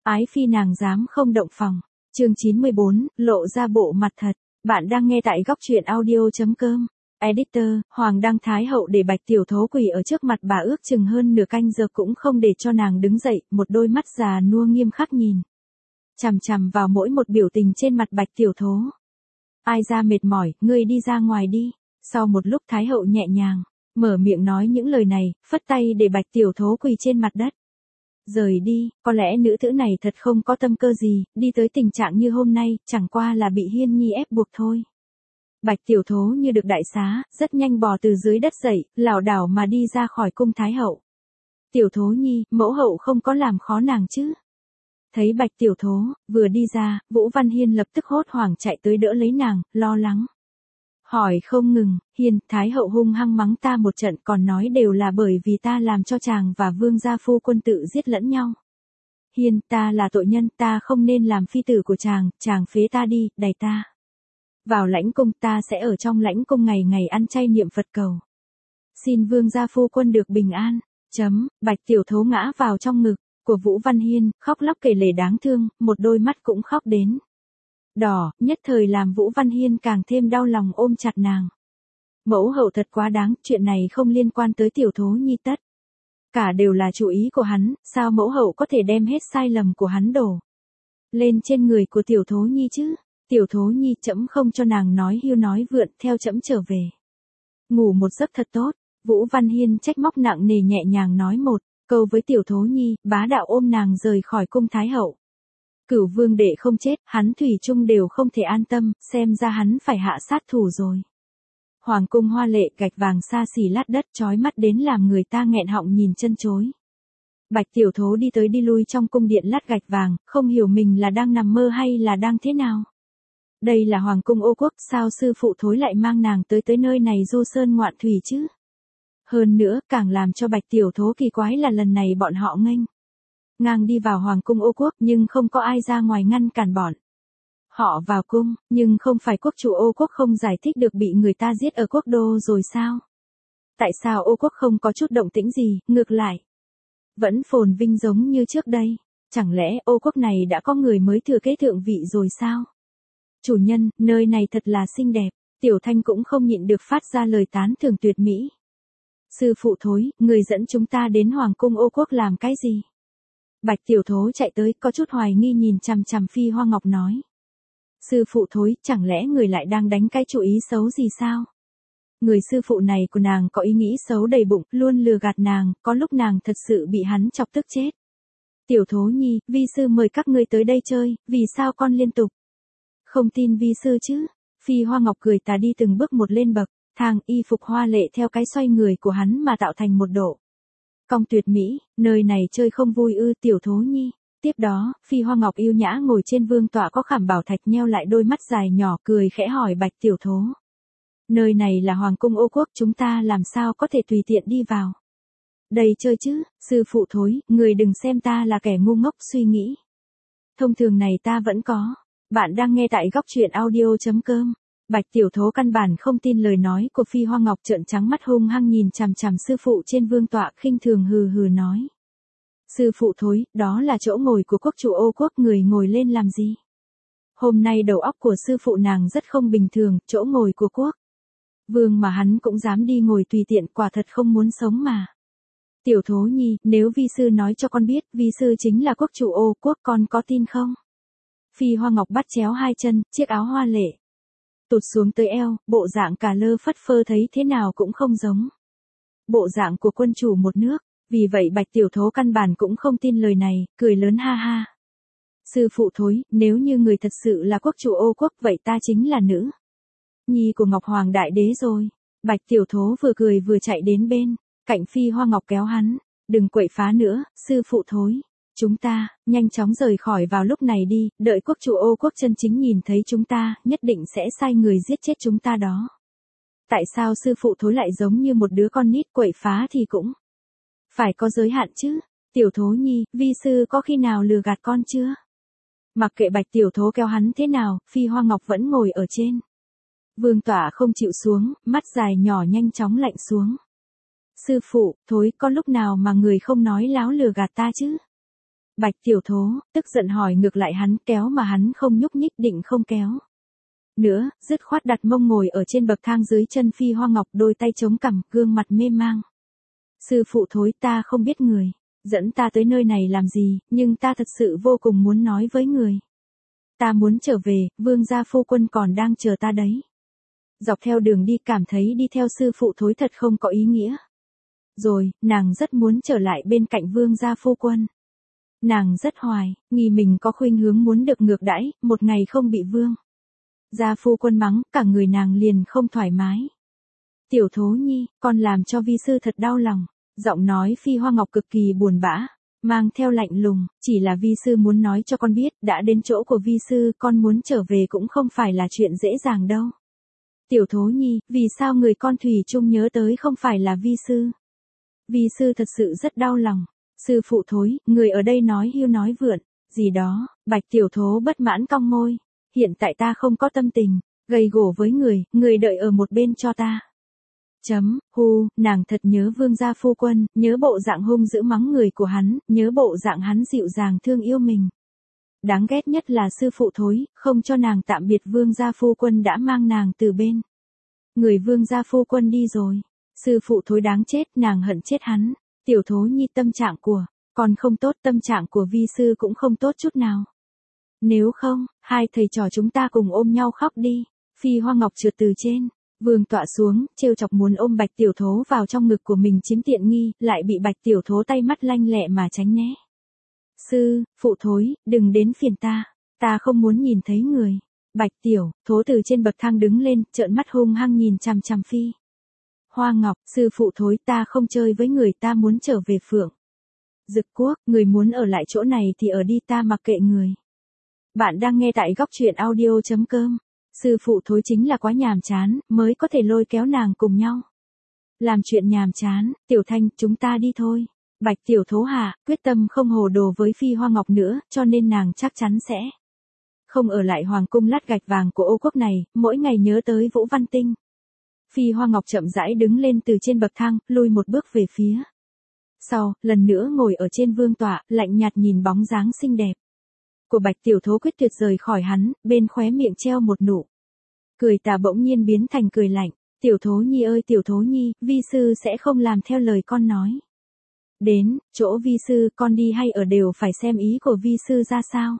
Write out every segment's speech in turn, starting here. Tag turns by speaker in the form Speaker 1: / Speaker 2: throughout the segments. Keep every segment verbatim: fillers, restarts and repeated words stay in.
Speaker 1: Ái phi nàng dám không động phòng. Chương chín mươi bốn, lộ ra bộ mặt thật. Bạn đang nghe tại góc truyện audio.com. Editor, Hoàng đăng Thái hậu để Bạch Tiểu Thố quỳ ở trước mặt bà ước chừng hơn nửa canh giờ cũng không để cho nàng đứng dậy, một đôi mắt già nua nghiêm khắc nhìn chằm chằm vào mỗi một biểu tình trên mặt Bạch Tiểu Thố. Ai ra mệt mỏi, ngươi đi ra ngoài đi. Sau một lúc Thái hậu nhẹ nhàng mở miệng nói những lời này, phất tay để Bạch Tiểu Thố quỳ trên mặt đất. Rời đi, có lẽ nữ tử này thật không có tâm cơ gì, đi tới tình trạng như hôm nay, chẳng qua là bị Hiên Nhi ép buộc thôi. Bạch Tiểu Thố như được đại xá, rất nhanh bò từ dưới đất dậy, lảo đảo mà đi ra khỏi cung Thái hậu. Tiểu Thố Nhi, mẫu hậu không có làm khó nàng chứ? Thấy Bạch Tiểu Thố vừa đi ra, Vũ Văn Hiên lập tức hốt hoảng chạy tới đỡ lấy nàng, lo lắng hỏi không ngừng. Hiên, Thái hậu hung hăng mắng ta một trận, còn nói đều là bởi vì ta làm cho chàng và vương gia phu quân tự giết lẫn nhau. Hiên, ta là tội nhân, ta không nên làm phi tử của chàng, chàng phế ta đi, đày ta vào lãnh cung, ta sẽ ở trong lãnh cung ngày ngày ăn chay niệm Phật cầu xin vương gia phu quân được bình an. Chấm. Bạch Tiểu Thố ngã vào trong ngực của Vũ Văn Hiên, khóc lóc kể lể đáng thương, một đôi mắt cũng khóc đến đỏ, nhất thời làm Vũ Văn Hiên càng thêm đau lòng ôm chặt nàng. Mẫu hậu thật quá đáng, chuyện này không liên quan tới Tiểu Thố Nhi tất cả đều là chủ ý của hắn, sao mẫu hậu có thể đem hết sai lầm của hắn đổ lên trên người của Tiểu Thố Nhi chứ? Tiểu Thố Nhi, trẫm không cho nàng nói hưu nói vượn, theo trẫm trở về ngủ một giấc thật tốt. Vũ Văn Hiên trách móc nặng nề nhẹ nhàng nói một câu với Tiểu Thố Nhi, bá đạo ôm nàng rời khỏi cung Thái hậu. Cửu vương đệ không chết, hắn thủy chung đều không thể an tâm, xem ra hắn phải hạ sát thủ rồi. Hoàng cung hoa lệ, gạch vàng xa xỉ lát đất, chói mắt đến làm người ta nghẹn họng nhìn chân chối. Bạch Tiểu Thố đi tới đi lui trong cung điện lát gạch vàng, không hiểu mình là đang nằm mơ hay là đang thế nào. Đây là Hoàng cung Ô Quốc, sao sư phụ Thối lại mang nàng tới tới nơi này du sơn ngoạn thủy chứ? Hơn nữa, càng làm cho Bạch Tiểu Thố kỳ quái là lần này bọn họ nghênh ngang đi vào Hoàng cung Ô Quốc, nhưng không có ai ra ngoài ngăn cản bọn họ vào cung, nhưng không phải quốc chủ Ô Quốc không giải thích được bị người ta giết ở quốc đô rồi sao? Tại sao Ô Quốc không có chút động tĩnh gì, ngược lại vẫn phồn vinh giống như trước đây? Chẳng lẽ Ô Quốc này đã có người mới thừa kế thượng vị rồi sao? Chủ nhân, nơi này thật là xinh đẹp. Tiểu Thanh cũng không nhịn được phát ra lời tán thưởng tuyệt mỹ. Sư phụ Thối, người dẫn chúng ta đến Hoàng cung Ô Quốc làm cái gì? Bạch Tiểu Thố chạy tới, có chút hoài nghi nhìn chằm chằm Phi Hoa Ngọc nói. Sư phụ Thối, chẳng lẽ người lại đang đánh cái chủ ý xấu gì sao? Người sư phụ này của nàng có ý nghĩ xấu đầy bụng, luôn lừa gạt nàng, có lúc nàng thật sự bị hắn chọc tức chết. Tiểu Thố Nhi, vi sư mời các ngươi tới đây chơi, vì sao con liên tục không tin vi sư chứ? Phi Hoa Ngọc cười tà đi từng bước một lên bậc thang, y phục hoa lệ theo cái xoay người của hắn mà tạo thành một độ cong tuyệt mỹ. Nơi này chơi không vui ư? Tiểu Thố Nhi. Tiếp đó, Phi Hoa Ngọc yêu nhã ngồi trên vương tọa có khảm bảo thạch, nheo lại đôi mắt dài nhỏ, cười khẽ hỏi Bạch Tiểu Thố. Nơi này là Hoàng cung Ô Quốc, chúng ta làm sao có thể tùy tiện đi vào đây chơi chứ? Sư phụ Thối, người đừng xem ta là kẻ ngu ngốc, suy nghĩ thông thường này ta vẫn có. Bạn đang nghe tại góc truyện audio.com. Bạch Tiểu Thố căn bản không tin lời nói của Phi Hoa Ngọc, trợn trắng mắt hung hăng nhìn chằm chằm sư phụ trên vương tọa, khinh thường hừ hừ nói. Sư phụ Thối, đó là chỗ ngồi của quốc chủ Ô Quốc, người ngồi lên làm gì? Hôm nay đầu óc của sư phụ nàng rất không bình thường, chỗ ngồi của quốc vương mà hắn cũng dám đi ngồi tùy tiện, quả thật không muốn sống mà. Tiểu Thố Nhi, nếu vi sư nói cho con biết, vi sư chính là quốc chủ Ô Quốc, con có tin không? Phi Hoa Ngọc bắt chéo hai chân, chiếc áo hoa lệ tụt xuống tới eo, bộ dạng cả lơ phất phơ thấy thế nào cũng không giống bộ dạng của quân chủ một nước. Vì vậy Bạch Tiểu Thố căn bản cũng không tin lời này, cười lớn ha ha. Sư phụ Thối, nếu như người thật sự là quốc chủ Ô Quốc, vậy ta chính là nữ nhi của Ngọc Hoàng Đại Đế rồi. Bạch Tiểu Thố vừa cười vừa chạy đến bên cạnh Phi Hoa Ngọc kéo hắn. Đừng quậy phá nữa, sư phụ Thối. Chúng ta, nhanh chóng rời khỏi vào lúc này đi, đợi quốc chủ Ô Quốc chân chính nhìn thấy chúng ta, nhất định sẽ sai người giết chết chúng ta đó. Tại sao sư phụ Thối lại giống như một đứa con nít, quậy phá thì cũng phải có giới hạn chứ? Tiểu Thố Nhi, vi sư có khi nào lừa gạt con chưa? Mặc kệ Bạch Tiểu Thố kéo hắn thế nào, Phi Hoa Ngọc vẫn ngồi ở trên vương tọa không chịu xuống, mắt dài nhỏ nhanh chóng lạnh xuống. Sư phụ Thối, có lúc nào mà người không nói láo lừa gạt ta chứ? Bạch Tiểu Thố, tức giận hỏi ngược lại hắn, kéo mà hắn không nhúc nhích, định không kéo nữa, dứt khoát đặt mông ngồi ở trên bậc thang dưới chân Phi Hoa Ngọc, đôi tay chống cằm, gương mặt mê mang. Sư phụ thối, ta không biết người dẫn ta tới nơi này làm gì, nhưng ta thật sự vô cùng muốn nói với người. Ta muốn trở về, vương gia phu quân còn đang chờ ta đấy. Dọc theo đường đi cảm thấy đi theo sư phụ thối thật không có ý nghĩa. Rồi, nàng rất muốn trở lại bên cạnh vương gia phu quân. Nàng rất hoài, nghi mình có khuynh hướng muốn được ngược đãi, một ngày không bị vương gia phu quân mắng, cả người nàng liền không thoải mái. Tiểu Thố Nhi, con làm cho vi sư thật đau lòng. Giọng nói Phi Hoa Ngọc cực kỳ buồn bã, mang theo lạnh lùng, chỉ là vi sư muốn nói cho con biết, đã đến chỗ của vi sư, con muốn trở về cũng không phải là chuyện dễ dàng đâu. Tiểu Thố Nhi, vì sao người con thủy chung nhớ tới không phải là vi sư? Vi sư thật sự rất đau lòng. Sư phụ thối, người ở đây nói hiu nói vượn, gì đó. Bạch Tiểu Thố bất mãn cong môi. Hiện tại ta không có tâm tình gây gổ với người, người đợi ở một bên cho ta. Chấm, hu, nàng thật nhớ vương gia phu quân, nhớ bộ dạng hung dữ mắng người của hắn, nhớ bộ dạng hắn dịu dàng thương yêu mình. Đáng ghét nhất là sư phụ thối, không cho nàng tạm biệt vương gia phu quân đã mang nàng từ bên người vương gia phu quân đi rồi. Sư phụ thối đáng chết, nàng hận chết hắn. Tiểu Thố Nhi, tâm trạng của con không tốt, tâm trạng của vi sư cũng không tốt chút nào. Nếu không, hai thầy trò chúng ta cùng ôm nhau khóc đi. Phi Hoa Ngọc trượt từ trên vương tọa xuống, trêu chọc muốn ôm Bạch Tiểu Thố vào trong ngực của mình chiếm tiện nghi, lại bị Bạch Tiểu Thố tay mắt lanh lẹ mà tránh né. Sư, phụ thối, đừng đến phiền ta, ta không muốn nhìn thấy người. Bạch Tiểu Thố từ trên bậc thang đứng lên, trợn mắt hung hăng nhìn chằm chằm Phi Hoa Ngọc, sư phụ thối, ta không chơi với người, ta muốn trở về Phượng Dực Quốc, người muốn ở lại chỗ này thì ở đi, ta mặc kệ người. Bạn đang nghe tại góc truyện audio chấm com. Sư phụ thối chính là quá nhàm chán, mới có thể lôi kéo nàng cùng nhau làm chuyện nhàm chán. Tiểu Thanh, chúng ta đi thôi. Bạch Tiểu Thố hạ, quyết tâm không hồ đồ với Phi Hoa Ngọc nữa, cho nên nàng chắc chắn sẽ không ở lại hoàng cung lát gạch vàng của Ô Quốc này, mỗi ngày nhớ tới Vũ Văn Tinh. Phi Hoa Ngọc chậm rãi đứng lên từ trên bậc thang, lùi một bước về phía sau, lần nữa ngồi ở trên vương tọa, lạnh nhạt nhìn bóng dáng xinh đẹp của Bạch Tiểu Thố quyết tuyệt rời khỏi hắn, bên khóe miệng treo một nụ cười tà bỗng nhiên biến thành cười lạnh. Tiểu Thố Nhi ơi Tiểu Thố Nhi, vi sư sẽ không làm theo lời con nói. Đến chỗ vi sư, con đi hay ở đều phải xem ý của vi sư ra sao.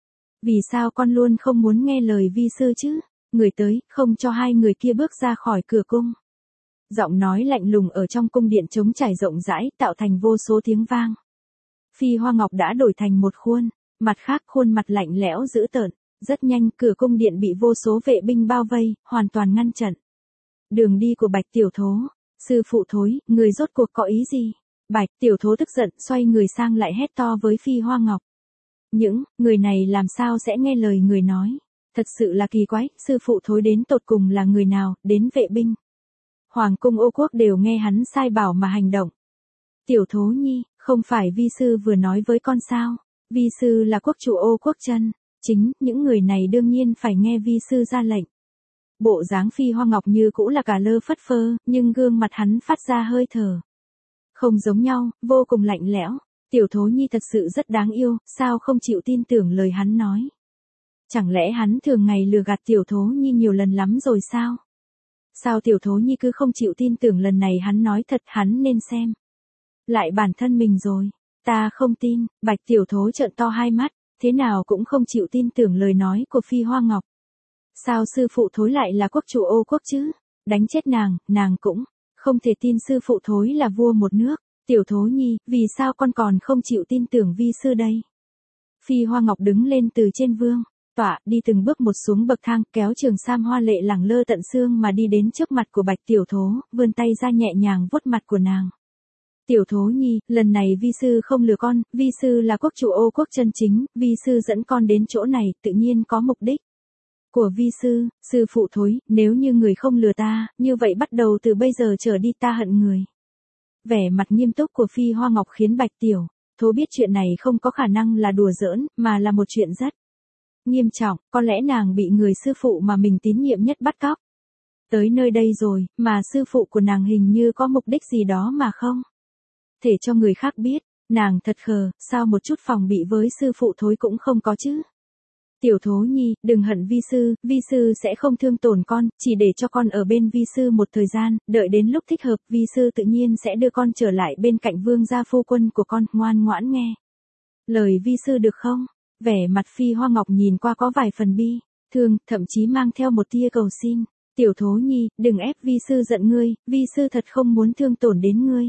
Speaker 1: Vì sao con luôn không muốn nghe lời vi sư chứ? Người tới, không cho hai người kia bước ra khỏi cửa cung. Giọng nói lạnh lùng ở trong cung điện trống trải rộng rãi, tạo thành vô số tiếng vang. Phi Hoa Ngọc đã đổi thành một khuôn mặt khác, khuôn mặt lạnh lẽo dữ tợn. Rất nhanh, cửa cung điện bị vô số vệ binh bao vây, hoàn toàn ngăn chặn đường đi của Bạch Tiểu Thố. Sư phụ thối, người rốt cuộc có ý gì? Bạch Tiểu Thố tức giận, xoay người sang lại hét to với Phi Hoa Ngọc. Những người này làm sao sẽ nghe lời người nói? Thật sự là kỳ quái, sư phụ thối đến tột cùng là người nào, đến vệ binh Hoàng cung Ô Quốc đều nghe hắn sai bảo mà hành động. Tiểu Thố Nhi, không phải vi sư vừa nói với con sao? Vi sư là quốc chủ Ô Quốc chân chính, những người này đương nhiên phải nghe vi sư ra lệnh. Bộ dáng Phi Hoa Ngọc như cũ là cả lơ phất phơ, nhưng gương mặt hắn phát ra hơi thở không giống nhau, vô cùng lạnh lẽo. Tiểu Thố Nhi thật sự rất đáng yêu, sao không chịu tin tưởng lời hắn nói? Chẳng lẽ hắn thường ngày lừa gạt Tiểu Thố Nhi nhiều lần lắm rồi sao? Sao Tiểu Thố Nhi cứ không chịu tin tưởng lần này hắn nói thật, hắn nên xem lại bản thân mình rồi. Ta không tin. Bạch Tiểu Thố trợn to hai mắt, thế nào cũng không chịu tin tưởng lời nói của Phi Hoa Ngọc. Sao sư phụ thối lại là quốc chủ Ô Quốc chứ? Đánh chết nàng, nàng cũng không thể tin sư phụ thối là vua một nước. Tiểu Thố Nhi, vì sao con còn không chịu tin tưởng vi sư đây? Phi Hoa Ngọc đứng lên từ trên vương tọa, đi từng bước một xuống bậc thang, kéo trường sam hoa lệ lẳng lơ tận xương mà đi đến trước mặt của Bạch Tiểu Thố, vươn tay ra nhẹ nhàng vuốt mặt của nàng. Tiểu Thố Nhi, lần này vi sư không lừa con, vi sư là quốc chủ Ô Quốc chân chính, vi sư dẫn con đến chỗ này, tự nhiên có mục đích của vi sư. Sư phụ thối, nếu như người không lừa ta, như vậy bắt đầu từ bây giờ trở đi ta hận người. Vẻ mặt nghiêm túc của Phi Hoa Ngọc khiến Bạch Tiểu Thố biết chuyện này không có khả năng là đùa giỡn, mà là một chuyện rất nghiêm trọng, có lẽ nàng bị người sư phụ mà mình tín nhiệm nhất bắt cóc. Tới nơi đây rồi, mà sư phụ của nàng hình như có mục đích gì đó mà không thể cho người khác biết. Nàng thật khờ, sao một chút phòng bị với sư phụ thối cũng không có chứ. Tiểu Thố Nhi, đừng hận vi sư, vi sư sẽ không thương tổn con, chỉ để cho con ở bên vi sư một thời gian, đợi đến lúc thích hợp, vi sư tự nhiên sẽ đưa con trở lại bên cạnh vương gia phu quân của con, ngoan ngoãn nghe. Lời vi sư được không? Vẻ mặt Phi Hoa Ngọc nhìn qua có vài phần bi, thương, thậm chí mang theo một tia cầu xin. Tiểu Thố Nhi, đừng ép vi sư giận ngươi, vi sư thật không muốn thương tổn đến ngươi.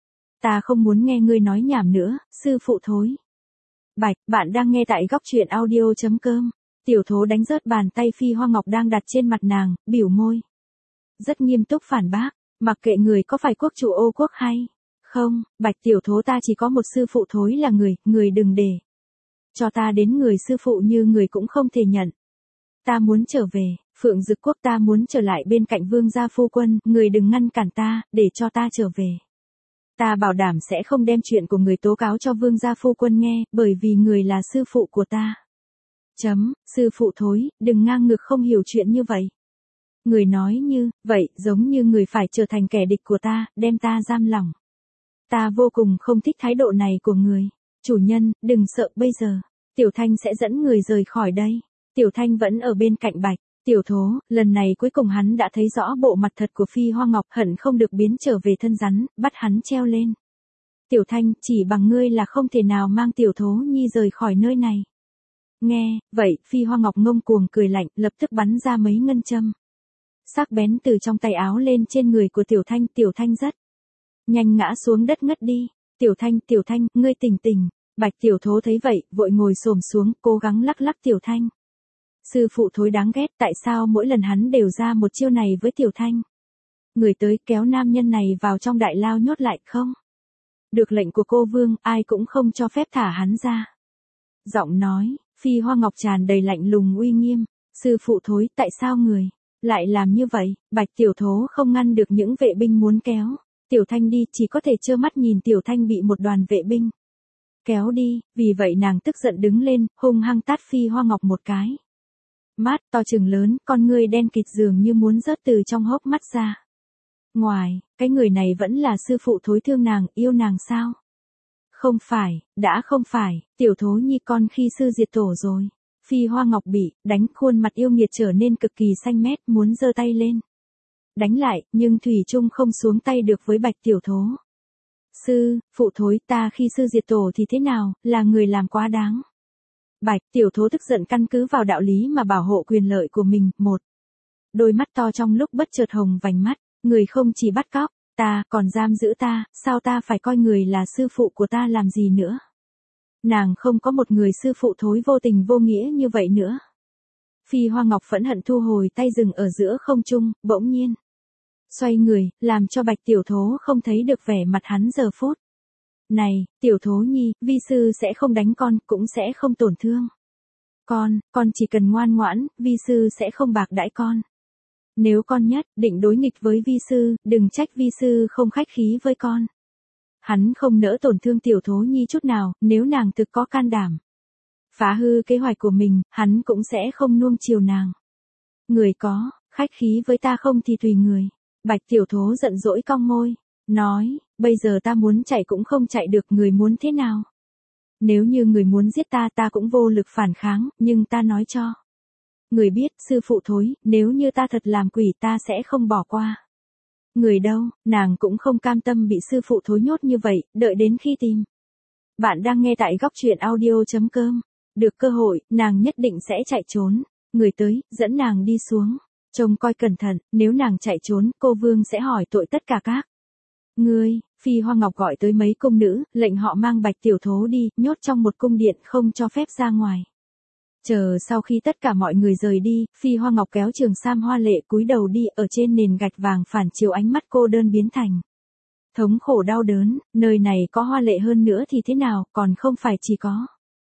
Speaker 1: Ta không muốn nghe ngươi nói nhảm nữa, sư phụ thối. Bạch, bạn đang nghe tại góc truyện audio.com. Tiểu Thố đánh rớt bàn tay Phi Hoa Ngọc đang đặt trên mặt nàng, biểu môi. Rất nghiêm túc phản bác, mặc kệ người có phải quốc chủ ô quốc hay không, Bạch Tiểu Thố ta chỉ có một sư phụ thối là người, người đừng để cho ta đến người sư phụ như người cũng không thể nhận. Ta muốn trở về, Phượng Dực Quốc ta muốn trở lại bên cạnh vương gia phu quân, người đừng ngăn cản ta, để cho ta trở về. Ta bảo đảm sẽ không đem chuyện của người tố cáo cho vương gia phu quân nghe, bởi vì người là sư phụ của ta. Chấm, sư phụ thối, đừng ngang ngược không hiểu chuyện như vậy. Người nói như, vậy, giống như người phải trở thành kẻ địch của ta, đem ta giam lỏng. Ta vô cùng không thích thái độ này của người. Chủ nhân, đừng sợ bây giờ. Tiểu Thanh sẽ dẫn người rời khỏi đây. Tiểu Thanh vẫn ở bên cạnh Bạch. Tiểu Thố, lần này cuối cùng hắn đã thấy rõ bộ mặt thật của Phi Hoa Ngọc, hận không được biến trở về thân rắn, bắt hắn treo lên. Tiểu Thanh, chỉ bằng ngươi là không thể nào mang Tiểu Thố Nhi rời khỏi nơi này. Nghe, vậy, Phi Hoa Ngọc ngông cuồng cười lạnh, lập tức bắn ra mấy ngân châm. Sắc bén từ trong tay áo lên trên người của Tiểu Thanh, Tiểu Thanh rất nhanh ngã xuống đất ngất đi. Tiểu Thanh, Tiểu Thanh, ngươi tỉnh tỉnh. Bạch Tiểu Thố thấy vậy, vội ngồi xổm xuống, cố gắng lắc lắc Tiểu Thanh. Sư phụ thối đáng ghét, tại sao mỗi lần hắn đều ra một chiêu này với Tiểu Thanh? Người tới kéo nam nhân này vào trong đại lao nhốt lại không? Được lệnh của cô vương, ai cũng không cho phép thả hắn ra. Giọng nói, Phi Hoa Ngọc tràn đầy lạnh lùng uy nghiêm. Sư phụ thối, tại sao người lại làm như vậy? Bạch Tiểu Thố không ngăn được những vệ binh muốn kéo Tiểu Thanh đi, chỉ có thể trơ mắt nhìn Tiểu Thanh bị một đoàn vệ binh kéo đi, vì vậy nàng tức giận đứng lên, hung hăng tát Phi Hoa Ngọc một cái. Mắt to trừng lớn, con ngươi đen kịt dường như muốn rớt từ trong hốc mắt ra. Ngoài, cái người này vẫn là sư phụ thối thương nàng, yêu nàng sao? Không phải, đã không phải, Tiểu Thố Nhi con khi sư diệt tổ rồi. Phi Hoa Ngọc bị đánh, khuôn mặt yêu nghiệt trở nên cực kỳ xanh mét, muốn giơ tay lên đánh lại, nhưng thủy chung không xuống tay được với Bạch Tiểu Thố. Sư, phụ thối, ta khi sư diệt tổ thì thế nào, là người làm quá đáng. Bạch Tiểu Thố tức giận căn cứ vào đạo lý mà bảo hộ quyền lợi của mình. Một đôi mắt to trong lúc bất chợt hồng vành mắt, người không chỉ bắt cóc ta, còn giam giữ ta, sao ta phải coi người là sư phụ của ta làm gì nữa? Nàng không có một người sư phụ thối vô tình vô nghĩa như vậy nữa. Phi Hoa Ngọc phẫn hận thu hồi tay dừng ở giữa không trung, bỗng nhiên xoay người, làm cho Bạch Tiểu Thố không thấy được vẻ mặt hắn giờ phút này. Tiểu Thố Nhi, vi sư sẽ không đánh con, cũng sẽ không tổn thương con, con chỉ cần ngoan ngoãn, vi sư sẽ không bạc đãi con. Nếu con nhất định đối nghịch với vi sư, đừng trách vi sư không khách khí với con. Hắn không nỡ tổn thương Tiểu Thố Nhi chút nào, nếu nàng thực có can đảm phá hư kế hoạch của mình, hắn cũng sẽ không nuông chiều nàng. Người có khách khí với ta không thì tùy người. Bạch Tiểu Thố giận dỗi cong môi, nói, bây giờ ta muốn chạy cũng không chạy được, người muốn thế nào? Nếu như người muốn giết ta ta cũng vô lực phản kháng, nhưng ta nói cho người biết, sư phụ thối, nếu như ta thật làm quỷ ta sẽ không bỏ qua người đâu. Nàng cũng không cam tâm bị sư phụ thối nhốt như vậy, đợi đến khi tìm. Bạn đang nghe tại góc truyện audio.com. Được cơ hội, nàng nhất định sẽ chạy trốn. Người tới, dẫn nàng đi xuống. Trông coi cẩn thận, nếu nàng chạy trốn, cô vương sẽ hỏi tội tất cả các ngươi. Phi Hoa Ngọc gọi tới mấy cung nữ, lệnh họ mang Bạch Tiểu Thố đi, nhốt trong một cung điện không cho phép ra ngoài. Chờ sau khi tất cả mọi người rời đi, Phi Hoa Ngọc kéo Trường Sam hoa lệ cúi đầu đi, ở trên nền gạch vàng phản chiếu ánh mắt cô đơn biến thành thống khổ đau đớn. Nơi này có hoa lệ hơn nữa thì thế nào, còn không phải chỉ có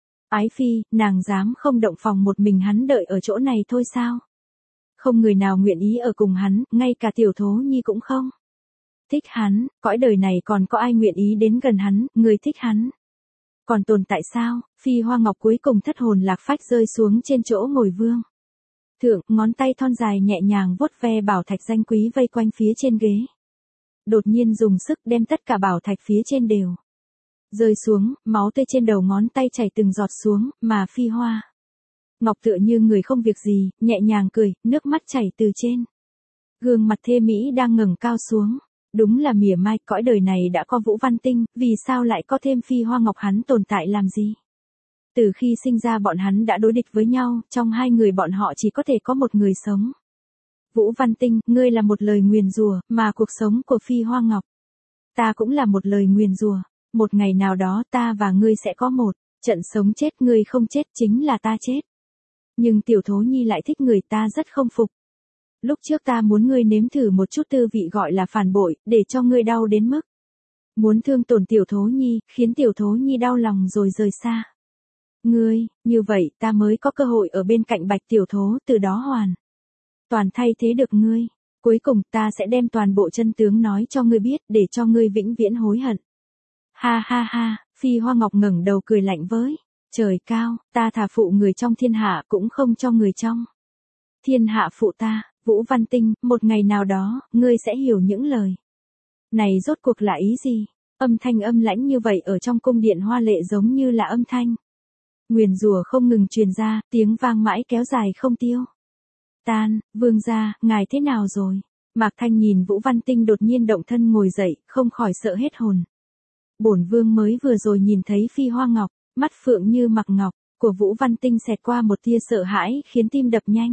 Speaker 1: ái phi, nàng dám không động phòng một mình hắn đợi ở chỗ này thôi sao? Không người nào nguyện ý ở cùng hắn, ngay cả Tiểu Thố Nhi cũng không thích hắn, cõi đời này còn có ai nguyện ý đến gần hắn, người thích hắn còn tồn tại sao? Phi Hoa Ngọc cuối cùng thất hồn lạc phách rơi xuống trên chỗ ngồi vương thượng, ngón tay thon dài nhẹ nhàng vuốt ve bảo thạch danh quý vây quanh phía trên ghế. Đột nhiên dùng sức đem tất cả bảo thạch phía trên đều Rơi xuống, máu tươi trên đầu ngón tay chảy từng giọt xuống, mà Phi Hoa Ngọc tựa như người không việc gì, nhẹ nhàng cười, nước mắt chảy từ trên gương mặt thê mỹ đang ngẩng cao xuống. Đúng là mỉa mai, cõi đời này đã có Vũ Văn Tinh, vì sao lại có thêm Phi Hoa Ngọc, hắn tồn tại làm gì? Từ khi sinh ra bọn hắn đã đối địch với nhau, trong hai người bọn họ chỉ có thể có một người sống. Vũ Văn Tinh, ngươi là một lời nguyền rủa, mà cuộc sống của Phi Hoa Ngọc, ta cũng là một lời nguyền rủa. Một ngày nào đó ta và ngươi sẽ có một trận sống chết, ngươi không chết chính là ta chết. Nhưng Tiểu Thố Nhi lại thích người, ta rất không phục. Lúc trước ta muốn ngươi nếm thử một chút tư vị gọi là phản bội, để cho ngươi đau đến mức muốn thương tổn Tiểu Thố Nhi, khiến Tiểu Thố Nhi đau lòng rồi rời xa ngươi, như vậy ta mới có cơ hội ở bên cạnh Bạch Tiểu Thố, từ đó hoàn toàn thay thế được ngươi. Cuối cùng ta sẽ đem toàn bộ chân tướng nói cho ngươi biết, để cho ngươi vĩnh viễn hối hận. Ha ha ha, Phi Hoa Ngọc ngẩng đầu cười lạnh với trời cao, ta thà phụ người trong thiên hạ cũng không cho người trong thiên hạ phụ ta. Vũ Văn Tinh, một ngày nào đó, ngươi sẽ hiểu những lời này rốt cuộc là ý gì. Âm thanh âm lãnh như vậy ở trong cung điện hoa lệ giống như là âm thanh nguyền rủa không ngừng truyền ra, tiếng vang mãi kéo dài không tiêu tan. Vương gia, ngài thế nào rồi? Mạc Thanh nhìn Vũ Văn Tinh đột nhiên động thân ngồi dậy, không khỏi sợ hết hồn. Bổn vương mới vừa rồi nhìn thấy Phi Hoa Ngọc, mắt phượng như mặc ngọc của Vũ Văn Tinh xẹt qua một tia sợ hãi, khiến tim đập nhanh.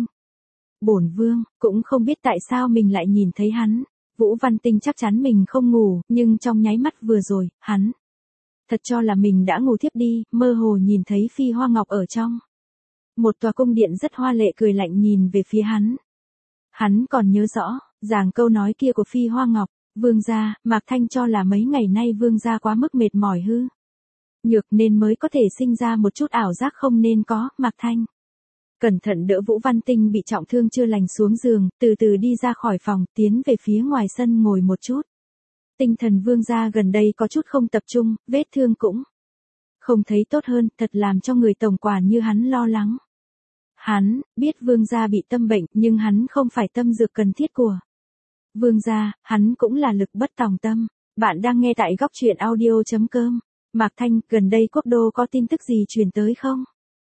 Speaker 1: Bổn vương cũng không biết tại sao mình lại nhìn thấy hắn. Vũ Văn Tinh chắc chắn mình không ngủ, nhưng trong nháy mắt vừa rồi, hắn thật cho là mình đã ngủ thiếp đi, mơ hồ nhìn thấy Phi Hoa Ngọc ở trong một tòa cung điện rất hoa lệ, cười lạnh nhìn về phía hắn. Hắn còn nhớ rõ ràng câu nói kia của Phi Hoa Ngọc. Vương gia, Mạc Thanh cho là mấy ngày nay vương gia quá mức mệt mỏi hư nhược nên mới có thể sinh ra một chút ảo giác không nên có. Mạc Thanh cẩn thận đỡ Vũ Văn Tinh bị trọng thương chưa lành xuống giường, từ từ đi ra khỏi phòng, tiến về phía ngoài sân ngồi một chút. Tinh thần vương gia gần đây có chút không tập trung, vết thương cũng không thấy tốt hơn, thật làm cho người tổng quản như hắn lo lắng. Hắn biết vương gia bị tâm bệnh, nhưng hắn không phải tâm dược cần thiết của vương gia, hắn cũng là lực bất tòng tâm. Bạn đang nghe tại góc truyện audio chấm com. Mạc Thanh, gần đây quốc đô có tin tức gì truyền tới không?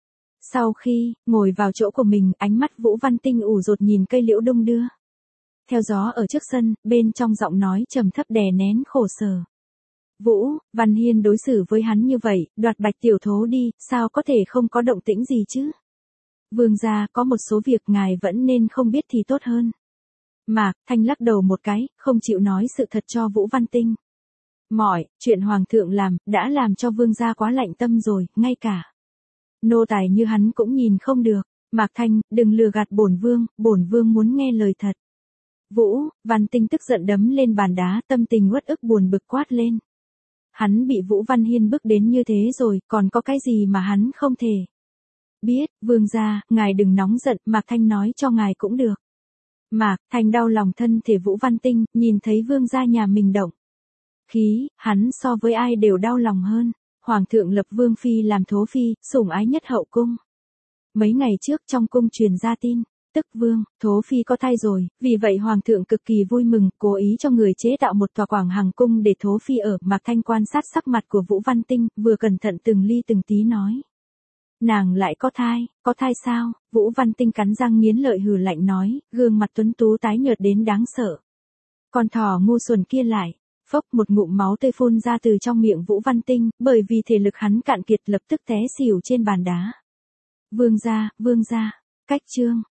Speaker 1: Sau khi ngồi vào chỗ của mình, ánh mắt Vũ Văn Tinh ủ rột nhìn cây liễu đung đưa theo gió ở trước sân, bên trong giọng nói trầm thấp đè nén khổ sở. Vũ Văn Hiên đối xử với hắn như vậy, đoạt Bạch Tiểu Thố đi, sao có thể không có động tĩnh gì chứ? Vương gia, có một số việc ngài vẫn nên không biết thì tốt hơn. Mạc Thanh lắc đầu một cái, không chịu nói sự thật cho Vũ Văn Tinh. Mọi chuyện hoàng thượng làm, đã làm cho vương gia quá lạnh tâm rồi, ngay cả nô tài như hắn cũng nhìn không được. Mạc Thanh, đừng lừa gạt bổn vương, bổn vương muốn nghe lời thật. Vũ Văn Tinh tức giận đấm lên bàn đá, tâm tình uất ức buồn bực quát lên. Hắn bị Vũ Văn Hiên bức đến như thế rồi, còn có cái gì mà hắn không thể biết. Vương gia, ngài đừng nóng giận, Mạc Thanh nói cho ngài cũng được. Mạc Thanh đau lòng thân thể Vũ Văn Tinh, nhìn thấy vương gia nhà mình động khí, hắn so với ai đều đau lòng hơn. Hoàng thượng lập vương phi làm thố phi, sủng ái nhất hậu cung. Mấy ngày trước trong cung truyền ra tin, tức vương, thố phi có thai rồi, vì vậy hoàng thượng cực kỳ vui mừng, cố ý cho người chế tạo một tòa quảng hằng cung để thố phi ở. Mạc Thanh quan sát sắc mặt của Vũ Văn Tinh, vừa cẩn thận từng ly từng tí nói. Nàng lại có thai, có thai sao? Vũ Văn Tinh cắn răng nghiến lợi hừ lạnh nói, gương mặt tuấn tú tái nhợt đến đáng sợ. Con thỏ ngu xuẩn kia lại. Phốc, một ngụm máu tươi phun ra từ trong miệng Vũ Văn Tinh, bởi vì thể lực hắn cạn kiệt lập tức té xỉu trên bàn đá. Vương gia, vương gia, cách chương.